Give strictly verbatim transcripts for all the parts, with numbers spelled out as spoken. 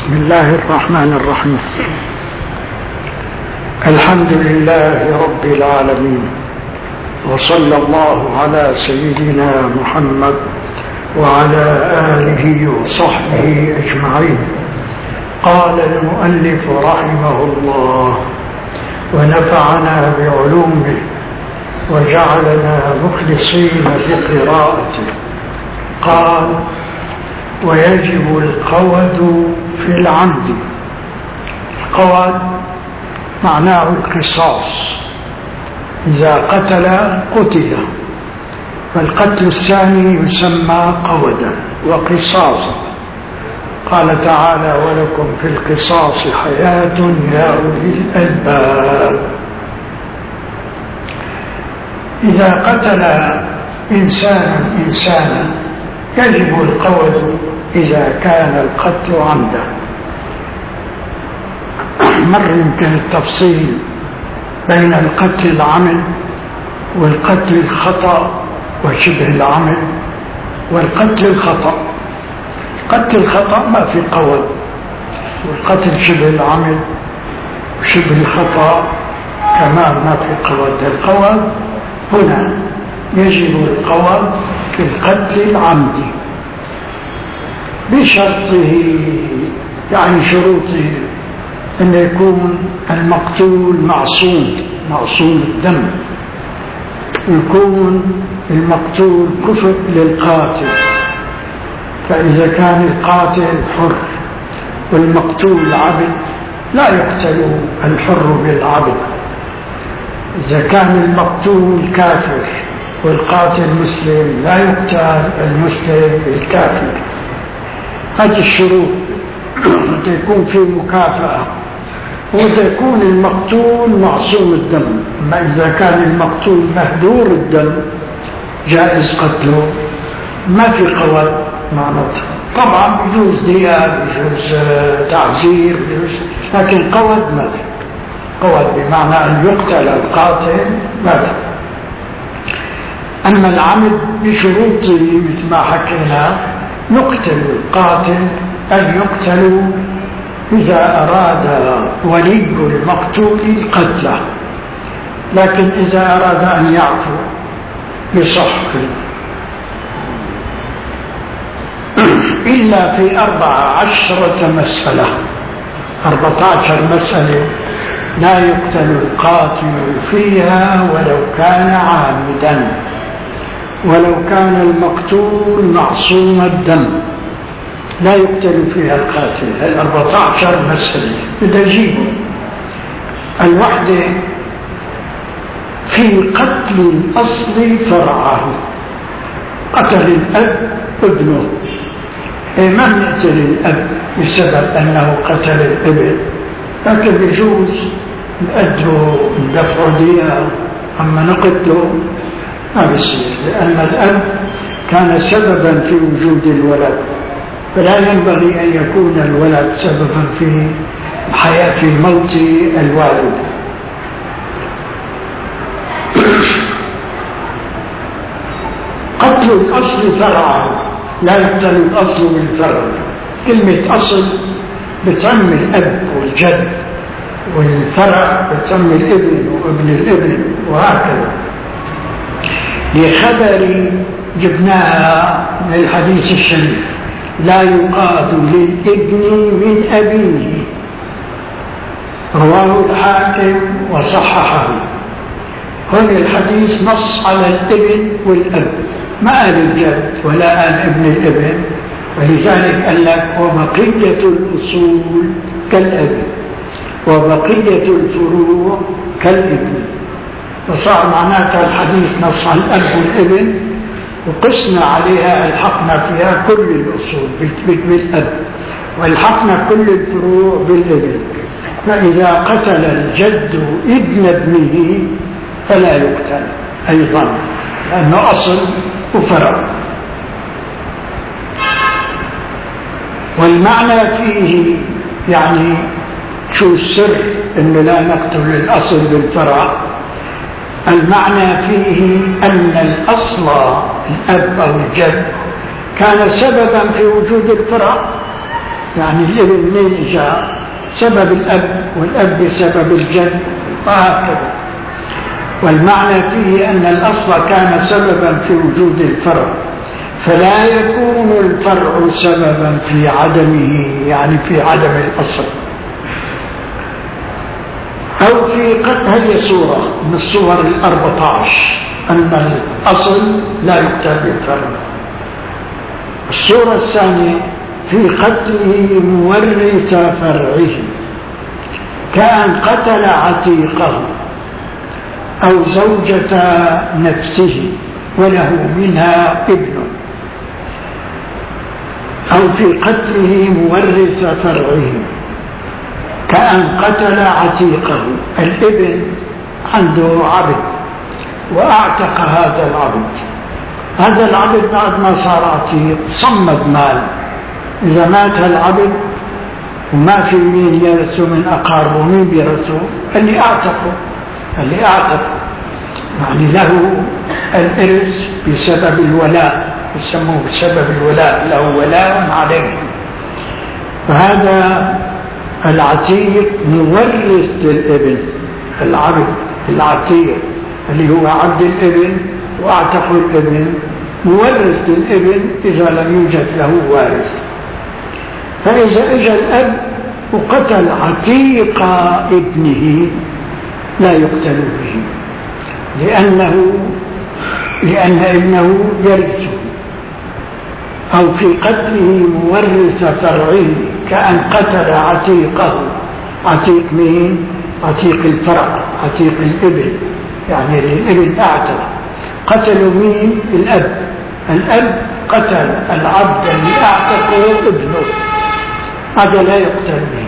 بسم الله الرحمن الرحيم. الحمد لله رب العالمين، وصلى الله على سيدنا محمد وعلى آله وصحبه أجمعين. قال المؤلف رحمه الله: ونفعنا بعلومه وجعلنا مخلصين لقراءته. قال: ويجب القود في العمد. القود معناه القصاص، إذا قتل قتل، فالقتل الثاني يسمى قودا وقصاصا. قال تعالى: ولكم في القصاص حياة يا أولي الألباب. إذا قتل إنسان إنسانا يجب القود إذا كان القتل عمدا. مر يمكن التفصيل بين القتل العمد والقتل الخطأ وشبه العمد والقتل الخطأ. قتل الخطأ ما في قود، والقتل شبه العمد وشبه الخطأ كمان ما في قود. القود هنا يجب القود في القتل العمدي بشرطه، يعني شروطه أن يكون المقتول معصوم معصوم الدم، يكون المقتول كفء للقاتل. فإذا كان القاتل حر والمقتول عبد لا يقتل الحر بالعبد. إذا كان المقتول كافر والقاتل مسلم لا يقتل المسلم بالكافر. هذه الشروط تكون في مكافأة، وتكون المقتول معصوم الدم. أما إذا كان المقتول مهدور الدم جائز قتله، ما في قود معناته. طبعا بيجوز دية، بيجوز تعزير، بيجوز، لكن قود ما في. قود بمعنى أن يقتل القاتل ما في. أما العمد بشروطه مثل ما حكينا: يقتل القاتل أن يقتل إذا أراد ولي المقتول قتله، لكن إذا أراد أن يعفو يصح، إلا في أربع عشرة مسألة. أربعة عشر مسألة لا يقتل القاتل فيها ولو كان عامدا، ولو كان المقتول معصوم الدم لا يقتل فيها القاتل. الأربعة عشر مسألة بدجيبه. الوحدة في قتل الأصل فرعه. قتل الأب ابنه، ما يقتل الأب بسبب أنه قتل الابن، لكن بيجوز نأده ندفع دية. أما نقتله ما بيصير، لأن الأب كان سببا في وجود الولد، فلا ينبغي أن يكون الولد سببا في حياة في موت الوالد. قتل الأصل فرعه، لا يقتل الأصل بالفرع. كلمة أصل بتعم الأب والجد، والفرع بتعم الابن وابن الابن، وهكذا. لخبر جبناها من الحديث الشريف: لا يقاد للابن من أبيه، رواه الحاكم وصححه. هنا الحديث نص على الابن والأب، ما قال الجد ولا قال ابن الابن، ولذلك قال لك: وبقية الأصول كالأب وبقية الفروع كالابن. فصار معناتها الحديث نص على الأب والابن، وقسنا عليها، الحقنا فيها كل الأصول بالأب، والحقنا كل الفروع بالابن. فإذا قتل الجد ابن ابنه فلا يقتل أيضا، لأنه أصل وفرع. والمعنى فيه يعني شو السر إنه لا نقتل الأصل بالفرع؟ المعنى فيه أن الأصل الأب أو الجد كان سببا في وجود الفرع، يعني الابن منين جاء؟ سبب الأب، والأب بسبب الجد، وهكذا. والمعنى فيه أن الأصل كان سببا في وجود الفرع، فلا يكون الفرع سببا في عدمه، يعني في عدم الأصل. أو في قتل، هذه صورة من الصور الأربعة عشر، أن الأصل لا يقتل بالفرع. الصورة الثانية في قتله مورث فرعه، كأن قتل عتيقه أو زوجة نفسه وله منها ابن، أو في قتله مورث فرعه كأن قتل عتيقه. الابن عنده عبد وأعتق هذا العبد، هذا العبد بعد ما صار عتيق صمد مال، إذا مات العبد وما في مين يرثه من أقاربه، مين بيرثه؟ اللي أعتقه، اللي أعتق يعني له الإرث بسبب الولاء، يسموه بسبب الولاء، له ولاء عليه. فهذا العتيق مورث للابن، العبد العتيق اللي هو عبد الابن واعتق الابن مورث للابن إذا لم يوجد له وارث. فإذا اجى الأب وقتل عتيق ابنه لا يقتل به، لأنه لأن ابنه يرثه. أو في قتله مورث فرعه كأن قتل عتيقه. عتيق مين؟ عتيق الفرع، عتيق الابن، يعني الابن أعتق. قتلوا مين؟ الأب. الأب قتل العبد اللي أعتقه ابنه، هذا لا يقتل به.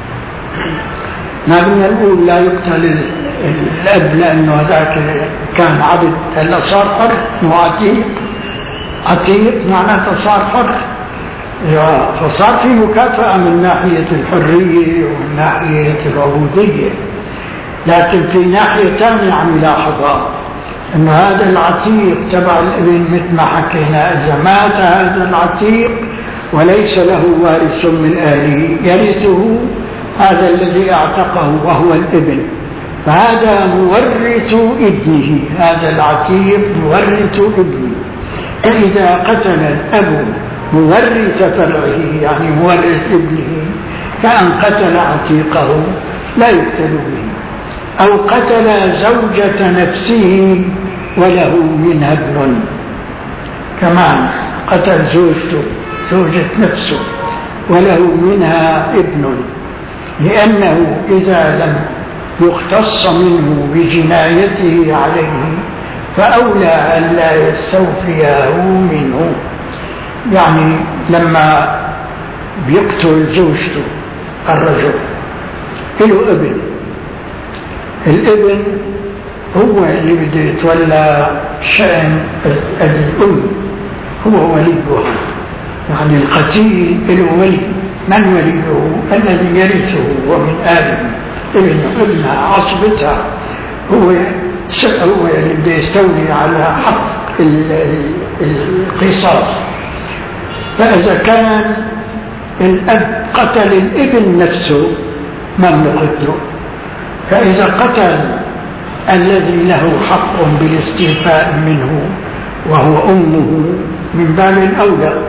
ما بدنا نقول لا يقتل الأب لأنه هذاك كان عبد، هلا صار حر، مو عتيق. عتيق معناته صار حر، فصار في مكافأة من ناحية الحرية ومن ناحية العبودية. لكن في ناحية ثانية عم يلاحظها أن هذا العتيق تبع الابن مثل ما حكينا، إذا مات هذا العتيق وليس له وارث من أهله يرثه هذا الذي اعتقه وهو الابن، فهذا مورث ابنه، هذا العتيق مورث ابنه. فإذا قتل الأب مورث فرعه يعني مورث ابنه كأن قتل عتيقه لا يقتل به. أو قتل زوجة نفسه وله منها ابن، كمان قتل زوجته، زوجة نفسه وله منها ابن، لأنه إذا لم يختص منه بجنايته عليه فأولى أن لا يستوفيه منه. يعني لما بيقتل زوجته الرجل له ابن، الابن هو اللي بده يتولى شأن الأم، هو وليها. يعني القتيل له ولي، من وليه؟ الذي يرثه ومن آدم ابن ابنها عصبتها، هو هو اللي بده يستولي على حق القصاص. فإذا كان الأب قتل الابن نفسه ما بنقتله، فإذا قتل الذي له حق بالاستيفاء منه وهو أمه من باب أولى.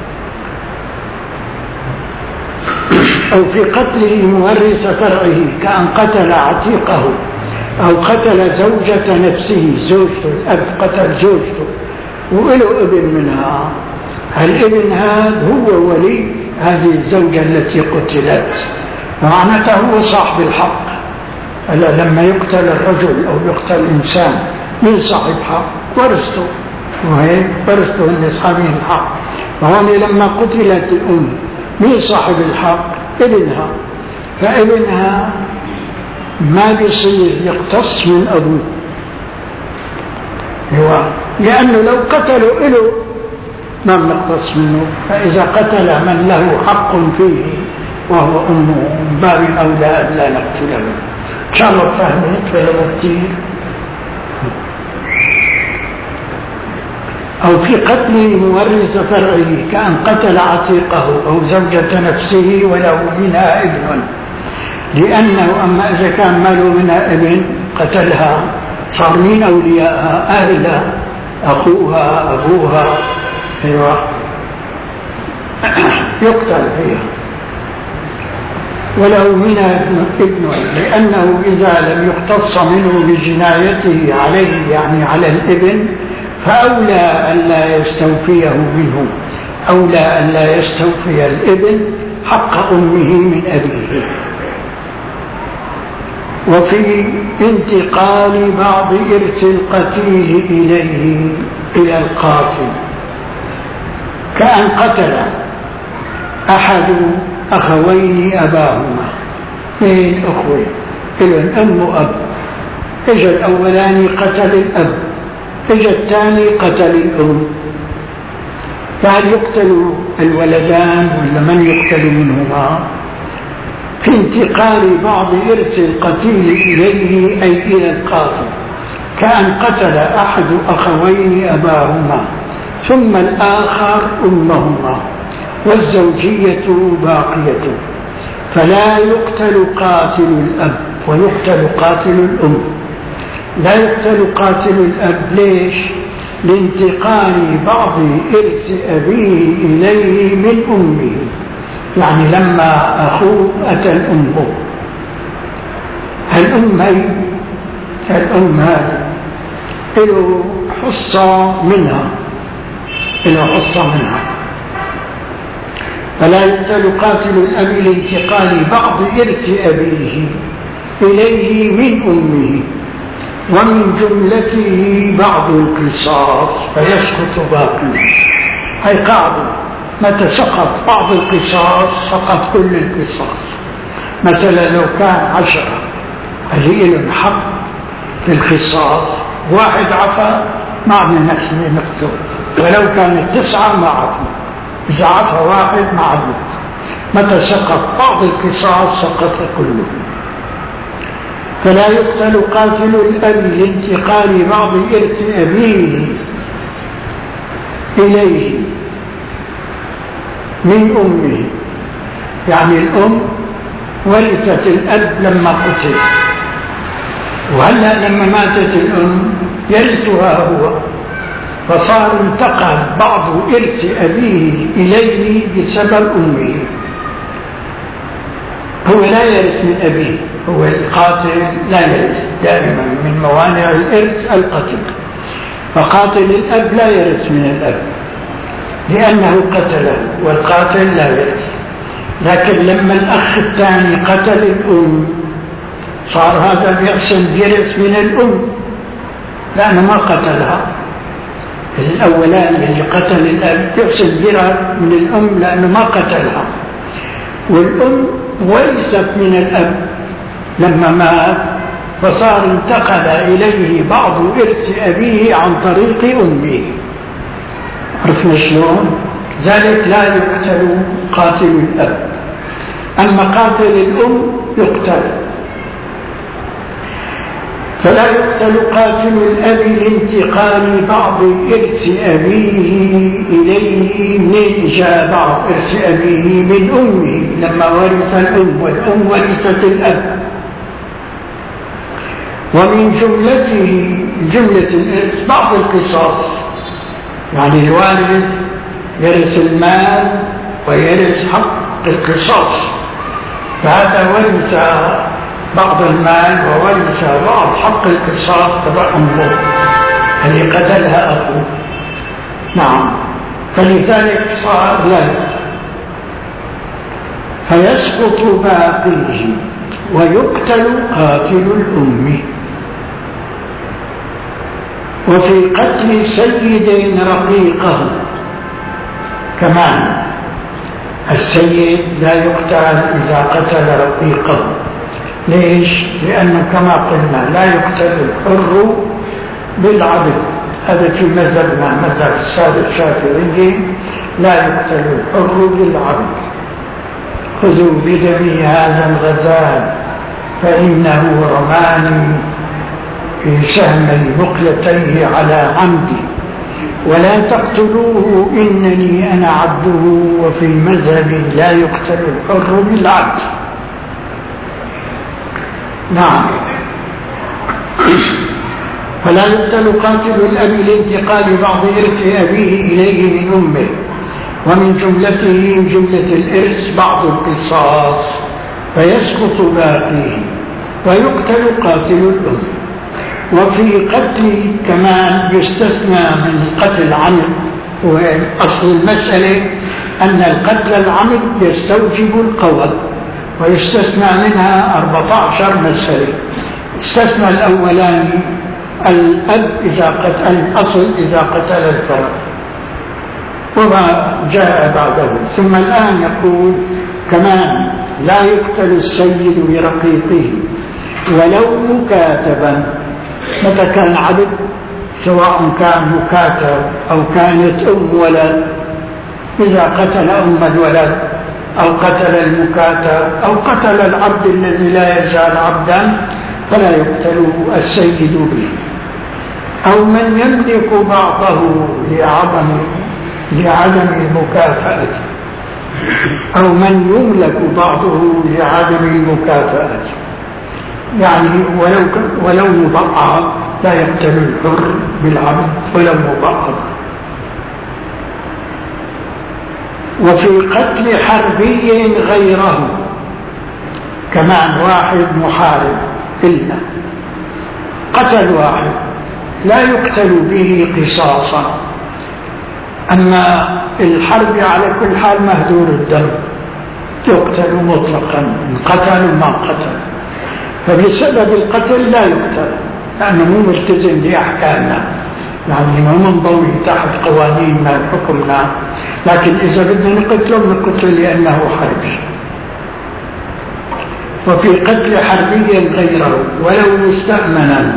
أو في قتله مورث فرعه كأن قتل عتيقه، أو قتل زوجة نفسه، زوجته، الأب قتل زوجته وله ابن منها، الابن هذا هو ولي هذه الزوجة التي قتلت، معناته هو صاحب الحق. ألا لما يقتل الرجل أو يقتل إنسان من صاحب حق؟ ورثته، وهي ورثته من أصحابه الحق. وهون لما قتلت الأم من صاحب الحق؟ ابنها. فابنها ما بيصير يقتص من أبوه، هو لأنه لو قتلوا إله ما بنقتص منه. فإذا قتل من له حق فيه وهو أمه من باب الأولى لا نقتله. إن شاء الله فهمت ولا كثير؟ أو في قتل مورث فرعه كأن قتل عتيقه أو زوجة نفسه وله منها ابن، لأنه أما إذا كان ماله منها ابن قتلها صار من أوليائها؟ أهلها، أخوها، أبوها، أيوة يقتل فيها. وله منها ابن، لأنه إذا لم يقتص منه بجنايته عليه يعني على الابن فأولى أن لا يستوفيه منه، أولى أن لا يستوفي الابن حق أمه من أبيه. وفي انتقال بعض إرث القتيل إليه إلى القاتل كأن قتل أحد أخوين أباهما، اثنين أخوين إلى أم وأب، إجا الأولاني قتل الأب، إجا الثاني قتل الأم، فهل يقتل الولدان ولا من يقتل منهما؟ في انتقال بعض إرث القتيل إليه أي إلى القاتل كأن قتل أحد أخوين أباهما ثم الآخر أمهما والزوجية باقية، فلا يقتل قاتل الأب ويقتل قاتل الأم. لا يقتل قاتل الأب ليش؟ لانتقال بعض إرث أبيه إليه من أمه، يعني لما أخوه أتى الأم، الأم هي الأم هذه له حصة منها، له حصة منها، فلا يقتل قاتل الأب لانتقال بعض إرث أبيه إليه من أمه، ومن جملته بعض القصاص فيسقط باقي. هي قاعدة، متى سقط بعض القصاص سقط كل القصاص. مثلا لو كان عشرة اللي لهم حق في القصاص، واحد عفا ما عم نفسه نقتل، ولو كانت تسعة ما عفوا، إذا عفا واحد ما عفوا. متى سقط بعض القصاص سقط كله. فلا يقتل قاتل الأب لانتقال بعض إرث أبيه إليه من أمه، يعني الأم ورثت الأب لما قتل، وهلا لما ماتت الأم يرثها هو، فصار انتقل بعض إرث أبيه إليه بسبب أمه. هو لا يرث من أبيه، هو القاتل لا يرث دائما، من موانع الإرث القتل، فقاتل الأب لا يرث من الأب لأنه قتله، والقاتل لا يرث. لكن لما الأخ الثاني قتل الأم صار هذا بيقسم يرث من الأم لأنه ما قتلها. الأولاني اللي قتل الأب يقسم يرث من الأم لأنه ما قتلها، والأم ورثت من الأب لما مات، فصار انتقل إليه بعض إرث أبيه عن طريق أمه. عرفنا شلون؟ ذلك لا يقتل قاتل الأب، أما قاتل الأم يقتل. فلا يقتل قاتل الأب لانتقال بعض إرث أبيه إليه من جاء بعض إرث أبيه من أمه لما ورث الأم، والأم ورثت الأب. ومن جملته جملة الإرث بعض القصاص، يعني الوارث يرث المال ويرث حق القصاص، فهذا ورث بعض المال وورث بعض حق القصاص تبع أمه اللي قتلها أخوه. نعم، فلذلك صار لا فيسقط باقيه ويقتل قاتل الأم. وفي قتل سيد رقيقه كمان، السيد لا يقتل إذا قتل رقيقه. ليش؟ لأنه كما قلنا لا يقتل الحر بالعبد، هذا في مذهبنا مذهب السادة الشافعي، لا يقتل الحر بالعبد. خذوا بدمي هذا الغزال فإنه رماني في سهمي مقلتيه على عمدي، ولا تقتلوه إنني أنا عبده وفي مذهبي لا يقتل الحر بالعبد. نعم. فلا يقتل قاتل الأب لانتقال بعض إرث أبيه إليه من أمه، ومن جملته من جملة الإرث بعض القصاص فيسقط باقيه، ويقتل قاتل الأم. وفي قتل كمان يستثنى من قتل عمد، وأصل المسألة أن القتل العمد يستوجب القود، ويستثنى منها أربعة عشر مسألة. استثنى الأولاني الأب إذا قتل الأصل إذا قتل الفرد وما جاء بعده. ثم الآن يقول كمان لا يقتل السيد برقيقه ولو مكاتبا. متى كان عبد سواء كان مكاتب أو كانت أم ولد، إذا قتل أم الولد أو قتل المكاتب أو قتل العبد الذي لا يزال عبدا فلا يقتل السيد به. أو من يملك بعضه لعدم لعدم المكافأة، أو من يملك بعضه لعدم المكافأة، يعني ولو ولو مبعض لا يقتل الحر بالعبد ولو مبعض. وفي قتل حربي غيره كمان واحد محارب إلا قتل واحد لا يقتل به قصاصا. أما الحرب على كل حال مهدور الدم يقتل مطلقا، قتل ما قتل، فبسبب القتل لا يقتل لأنه مو ملتزم بأحكامنا، يعني مو منضوي تحت قوانيننا حكمنا. لكن إذا بدنا نقتله نقتله لأنه حربي. وفي قتل حربي غيره ولو مستأمنا،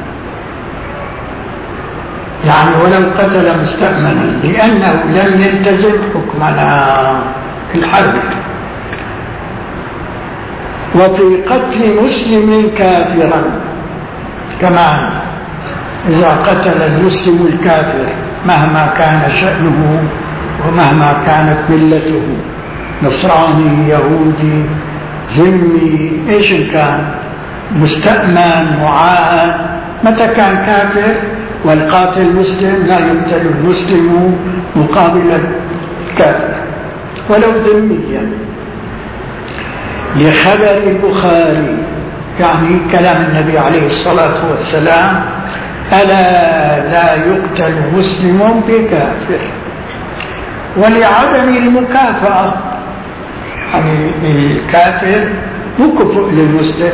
يعني ولو قتل مستأمنا لأنه لم يلتزم حكمنا في الحرب. وفي قتل مسلم كافرا كمان إذا قتل المسلم الكافر مهما كان شأنه ومهما كانت ملته، نصراني يهودي ذمي إيش كان، مستأمن معاهد، متى كان كافر والقاتل مسلم لا يقتل المسلم مقابل الكافر ولو ذميا. لخبر البخاري يعني كلام النبي عليه الصلاة والسلام ألا لا يقتل مسلم بكافر. ولعدم المكافأة، يعني الكافر مكفؤ للمسلم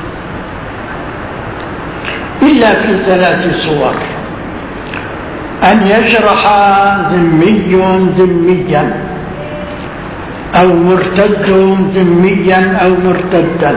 إلا في ثلاث صور: أن يجرح ذمي ذميا، أو مرتد ذميا أو مرتدا،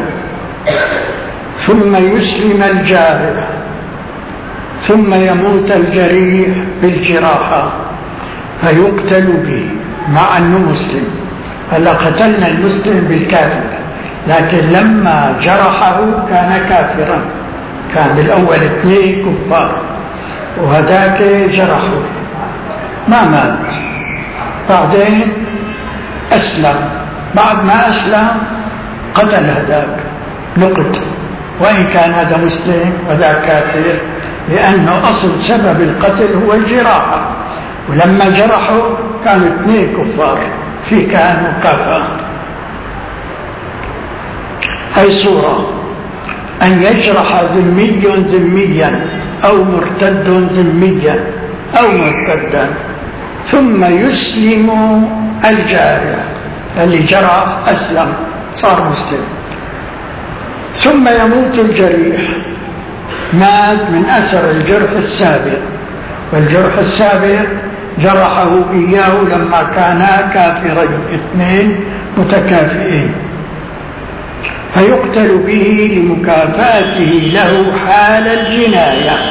ثم يسلم الجارح، ثم يموت الجريح بالجراحة فيقتل به مع أنه مسلم. هلا قتلنا المسلم بالكافر، لكن لما جرحه كان كافرا، كان بالأول اثنين كفار وهذاك جرحه ما مات، بعدين أسلم، بعد ما أسلم قتل هذاك نقتل، وإن كان هذا مسلم وذاك كافر، لأنه أصل سبب القتل هو الجراحة، ولما جرحوا كانوا اثنين كفار في كانوا كافر. هاي صورة: أن يجرح ذمي ذميا أو مرتد ذميا أو مرتدا، ثم يسلم الجارح، اللي جرح أسلم صار مسلم، ثم يموت الجريح، مات من أثر الجرح السابق، والجرح السابق جرحه إياه لما كانا كافرين اثنين متكافئين، فيقتل به لمكافاته له حال الجناية.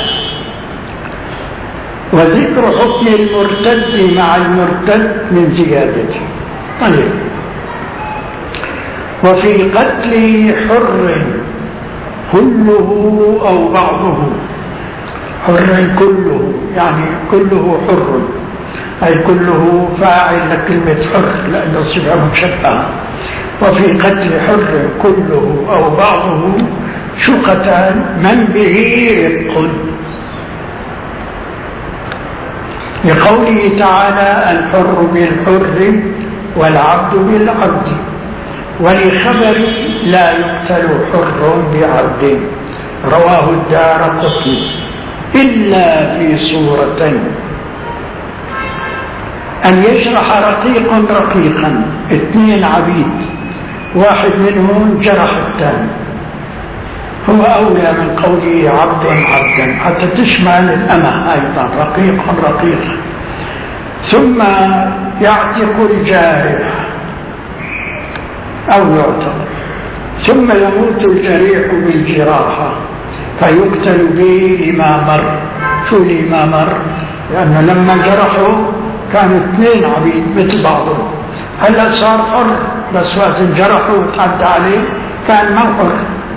وذكر حكم المرتد مع المرتد من زيادته. طيب. وفي قتل حر كله أو بعضه حر كله، يعني كله حر، أي كله فاعل لكلمة حر لأنه صفة مشبهة. وفي قتل حر كله أو بعضه شقتان من به رق، لقوله تعالى الحر بالحر والعبد بالعبد، ولخبر لا يقتل حر بعبد رواه الدارقطني إلا في صورتين: أن يجرح رقيق رقيقا، اثنين عبيد واحد منهم جرح الثاني، هو أولى من قوله عبد عبدا حتى تشمل الأمة أيضا رقيق رقيق. ثم يعتق الجارح أو يعتق، ثم يموت الجريح بالجراحة فيقتل به لما مر. شو لما مر؟ لأنه لما جرحوا كانوا اثنين عبيد مثل بعضهم، هلا صار حر، بس وقت جرحوا وتعدى عليه كان ما حر.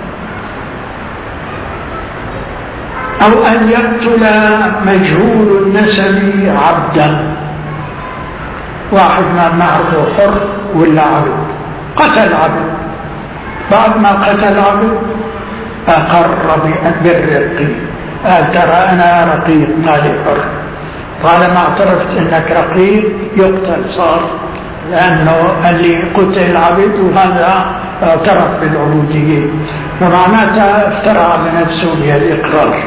أو أن يقتل مجهول النسب عبدا، واحد ما نعرفه حر ولا عبد، قتل عبد، بعد ما قتل عبد أقر بالرق، قال ترى أنا رقيق مالي حر، طالما اعترفت أنك رقيق يقتل صار، لأنه اللي قتل عبد وهذا اعترف بالعبودية، فمعناتها افترى على نفسه بهالإقرار.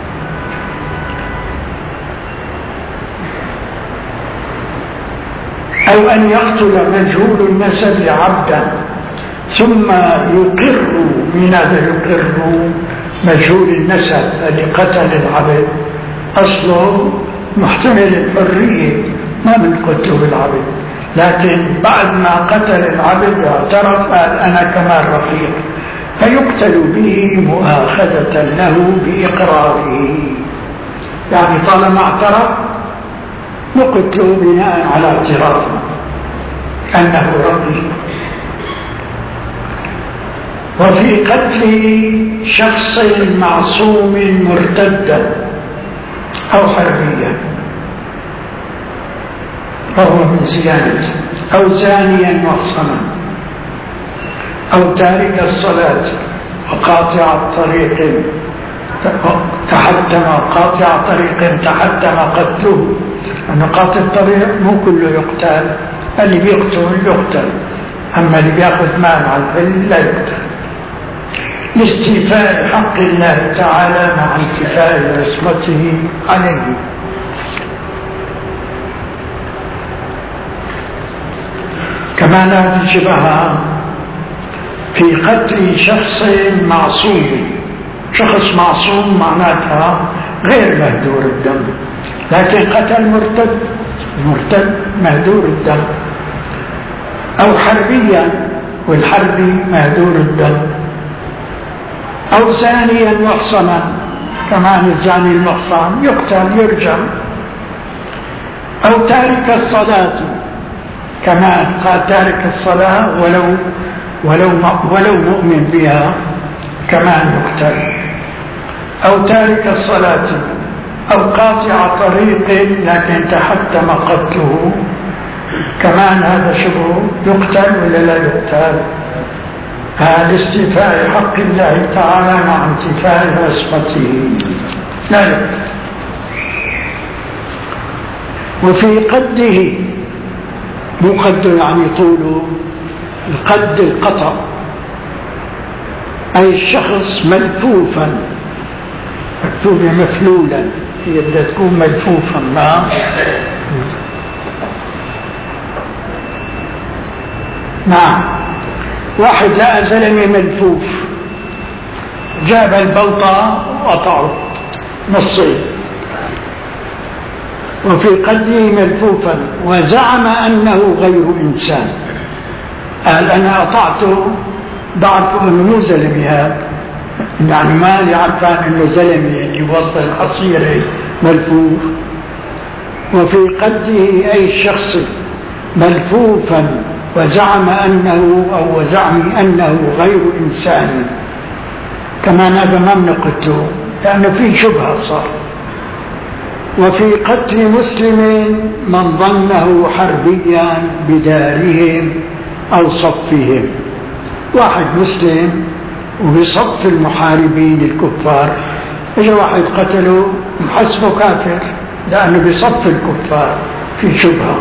أو أن يقتل مجهول النسب عبدا ثم يقر، من هذا يقر مجهول النسب الذي قتل العبد أصله محتمل الحرية، ما من قتله بالعبد، لكن بعد ما قتل العبد اعترف قال أنا كمان رقيق، فيقتل به مؤاخذة له بإقراره، يعني طالما اعترف نقتله بناء على اعترافه أنه رقيق. وفي قتل شخص معصوم مرتدا أو حربيا فهو من زيادته، أو زانيا محصنا، أو تارك الصلاة وقاطع الطريق تحتم قاطع طريق تحتم قتله، أن قاطع الطريق مو كله يقتل، اللي بيقتل يقتل، أما اللي بيأخذ مال على الحل لا يقتل، لاستيفاء حق الله تعالى مع انتفاء عصمته عليه. كما لا تشبه في قتل شخص معصوم، شخص معصوم معناتها غير مهدور الدم، لكن قتل مرتد، مرتد مهدور الدم، أو حربيا والحربي مهدور الدم، أو زانيا محصنا، كمان الزاني المحصن يقتل يرجم، أو تارك الصلاة، كمان قال تارك الصلاة ولو ولو ولو مؤمن بها كمان يقتل، أو تارك الصلاة، أو قاطع طريق لكن تحتم قتله كمان هذا شبه يقتل ولا لا يقتل؟ هذا استيفاء حق الله تعالى مع انتفاء عصمته لا يقتل. وفي قده، مقد يعني طوله، القد القطع، أي الشخص ملفوفا، مكتوب مفلولا، هي بدها تكون ملفوفا. نعم نعم واحد لقى زلمة ملفوف، جاب البوطة وقطعه نصين، وفي قده ملفوفا وزعم أنه غير إنسان، قال أنا قطعته بعرف أنه مو زلمة هذا، يعني ما يعرفان أنه زلمة اللي وسط الحصيرة ملفوف. وفي قده أي الشخص ملفوفا وزعم أنه أو وزعم أنه غير إنسان، كمان هذا ما بنقتله لأنه في شبهة صار، وفي قتل مسلم من ظنه حربيا بدارهم أو صفهم، واحد مسلم وبصف المحاربين الكفار، إذا واحد قتله محسبه كافر لأنه بصف الكفار في شبهة.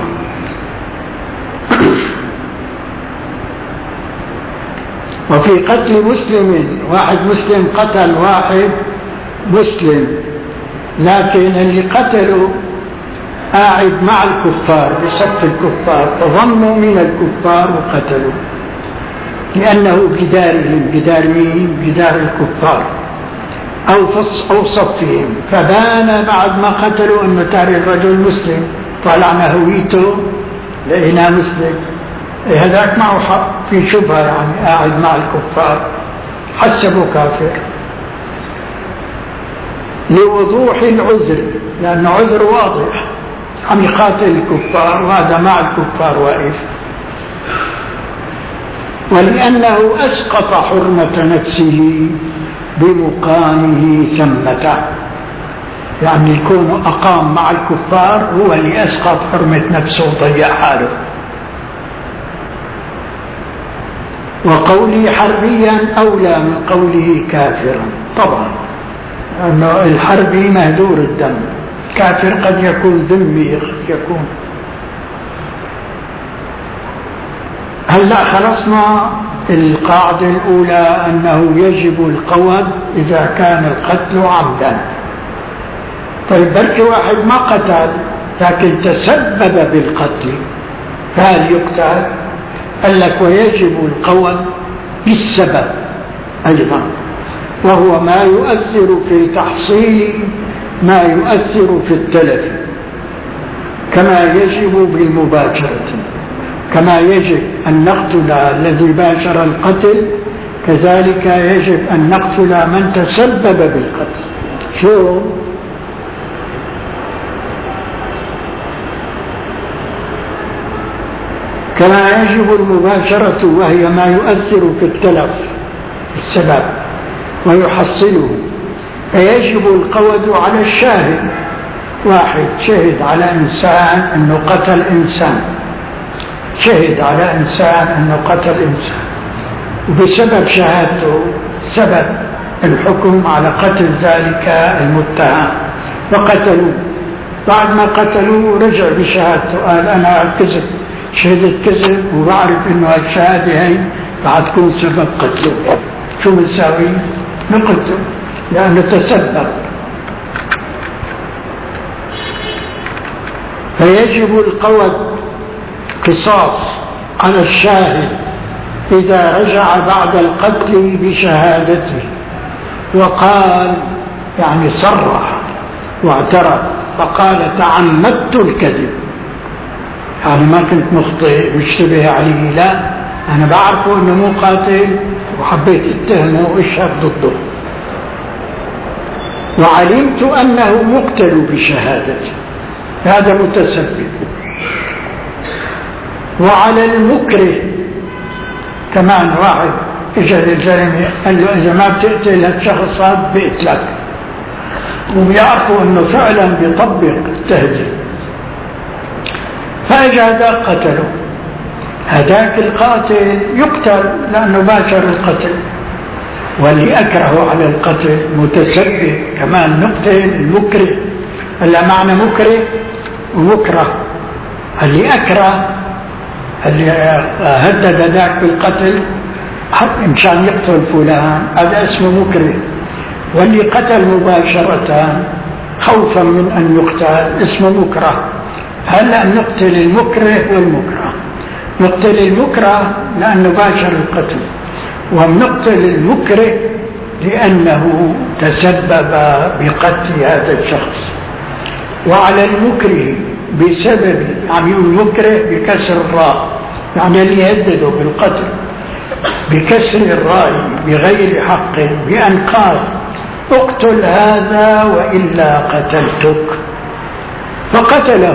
وفي قتل مسلم، واحد مسلم قتل واحد مسلم، لكن اللي قتله قاعد مع الكفار بصف الكفار، فظنوا من الكفار وقتلوا لأنه بدارهم، بدار مين؟ بدار الكفار أو صفهم، فبان بعد ما قتلوا أنه تاري الرجل مسلم، طالعنا هويته لقينا مسلم، هذاك معه حق في شبهة، يعني قاعد مع الكفار حسبه كافر لوضوح العذر، لأن عذر واضح، عم يقاتل الكفار وهذا مع الكفار واقف، ولأنه أسقط حرمة نفسه بمقامه ثمته، يعني يكون أقام مع الكفار هو اللي أسقط حرمة نفسه وضيع حاله. وقوله حربيا أولى من قوله كافرا، طبعا أنه الحربي مهدور الدم، كافر قد يكون ذمي، قد يكون. هلا خلصنا القاعدة الأولى أنه يجب القود إذا كان القتل عمدا. طيب بركي واحد ما قتل لكن تسبب بالقتل، فهل يقتل؟ قال لك ويجب القود بالسبب أيضا، وهو ما يؤثر في تحصيل ما يؤثر في التلف، كما يجب بالمباشرة، كما يجب أن نقتل الذي باشر القتل كذلك يجب أن نقتل من تسبب بالقتل. شو؟ كما يجب المباشرة وهي ما يؤثر في التلف السبب ويحصله، فيجب القود على الشاهد، واحد شهد على إنسان أنه قتل إنسان، شهد على إنسان أنه قتل إنسان، وبسبب شهادته سبب الحكم على قتل ذلك المتهم وقتلوه، بعد ما قتلوه رجع بشهادته قال أنا كذب، شهدت كذب وبعرف أنه الشهادة هي بعد تكون سبب قتله، شو بنساوي؟ نقتله لأنه تسبب. فيجب القود قصاص على الشاهد إذا رجع بعد القتل بشهادته وقال، يعني صرح واعترف فقال تعمدت الكذب، يعني ما كنت مخطئ مشتبه عليه، لا أنا بعرفه أنه مو قاتل وحبيت اتهمه واشهد ضده، وعلمت أنه مقتل بشهادته، هذا متسبب. وعلى المكره كمان، واحد اجى للزلمه قال له إذا ما بتقتل هالشخص هذا بقتلك، وبيعرفوا أنه فعلا بيطبق التهديد، فاجى هذا قتله، هذاك القاتل يقتل لأنه باشر القتل، واللي أكره على القتل متسبب كمان نقتل المكره. هلا معنى مكره ومكره، اللي أكره اللي هدد ذاك بالقتل مشان يقتل فلان هذا اسمه مكره، واللي قتل مباشرة خوفا من أن يقتل اسمه مكره. هلا نقتل المكره والمكره، نقتل المكره لأنه باشر القتل، ونقتل المكره لأنه تسبب بقتل هذا الشخص. وعلى المكره بسبب، يعني المكره بكسر الراء، يعني اللي يهدده بالقتل بكسر الراء بغير حق بأن قال اقتل هذا وإلا قتلتك، فقتله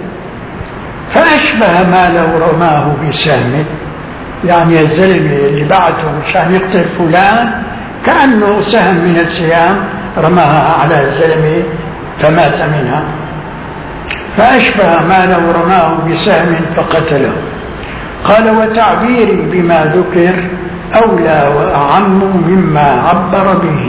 فأشبه ما لو رماه بسهم، يعني الزلمة اللي بعته مشان يقتل فلان كأنه سهم من السهام رماها على الزلمة فمات منها. فأشبه ما لو رماه بسهم فقتله. قال وتعبيري بما ذكر أولى وأعم مما عبر به.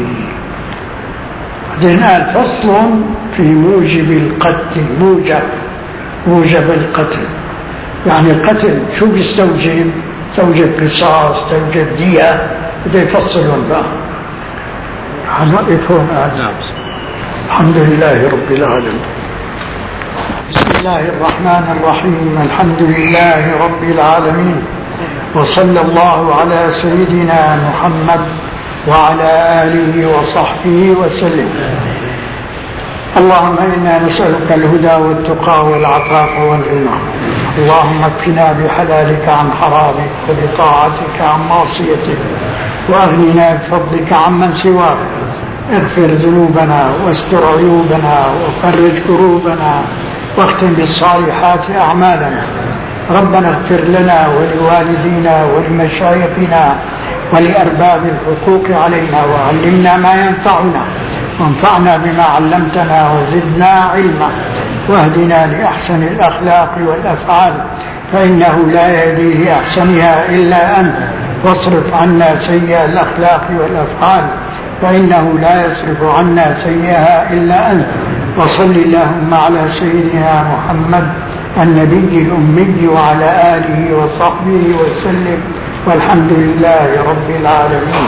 الآن فصل في موجب القتل، موجب موجب القتل، يعني القتل شو بيستوجب؟ استوجب قصاص، استوجب دية، بده يفصلون بقى. هنوقف هون. الحمد لله رب العالمين. بسم الله الرحمن الرحيم. الحمد لله رب العالمين، وصلى الله على سيدنا محمد وعلى آله وصحبه وسلم. اللهم إنا نسألك الهدى والتقى والعفاف والغنى. اللهم اكفنا بحلالك عن حرامك وبطاعتك عن معصيتك، وأغننا بفضلك عمن سواك. اغفر ذنوبنا واستر عيوبنا وفرج كروبنا واختم بالصالحات أعمالنا. ربنا اغفر لنا ولوالدينا ولمشايخنا ولأرباب الحقوق علينا، وعلمنا ما ينفعنا وانفعنا بما علمتنا وزدنا علما، واهدنا لأحسن الأخلاق والأفعال، فإنه لا يهدي لأحسنها إلا أنت، واصرف عنا سيئ الأخلاق والأفعال، فإنه لا يصرف عنا سيئها إلا أنت. وصل اللهم على سيدنا محمد النبي الأمي وعلى آله وصحبه وسلم، والحمد لله رب العالمين.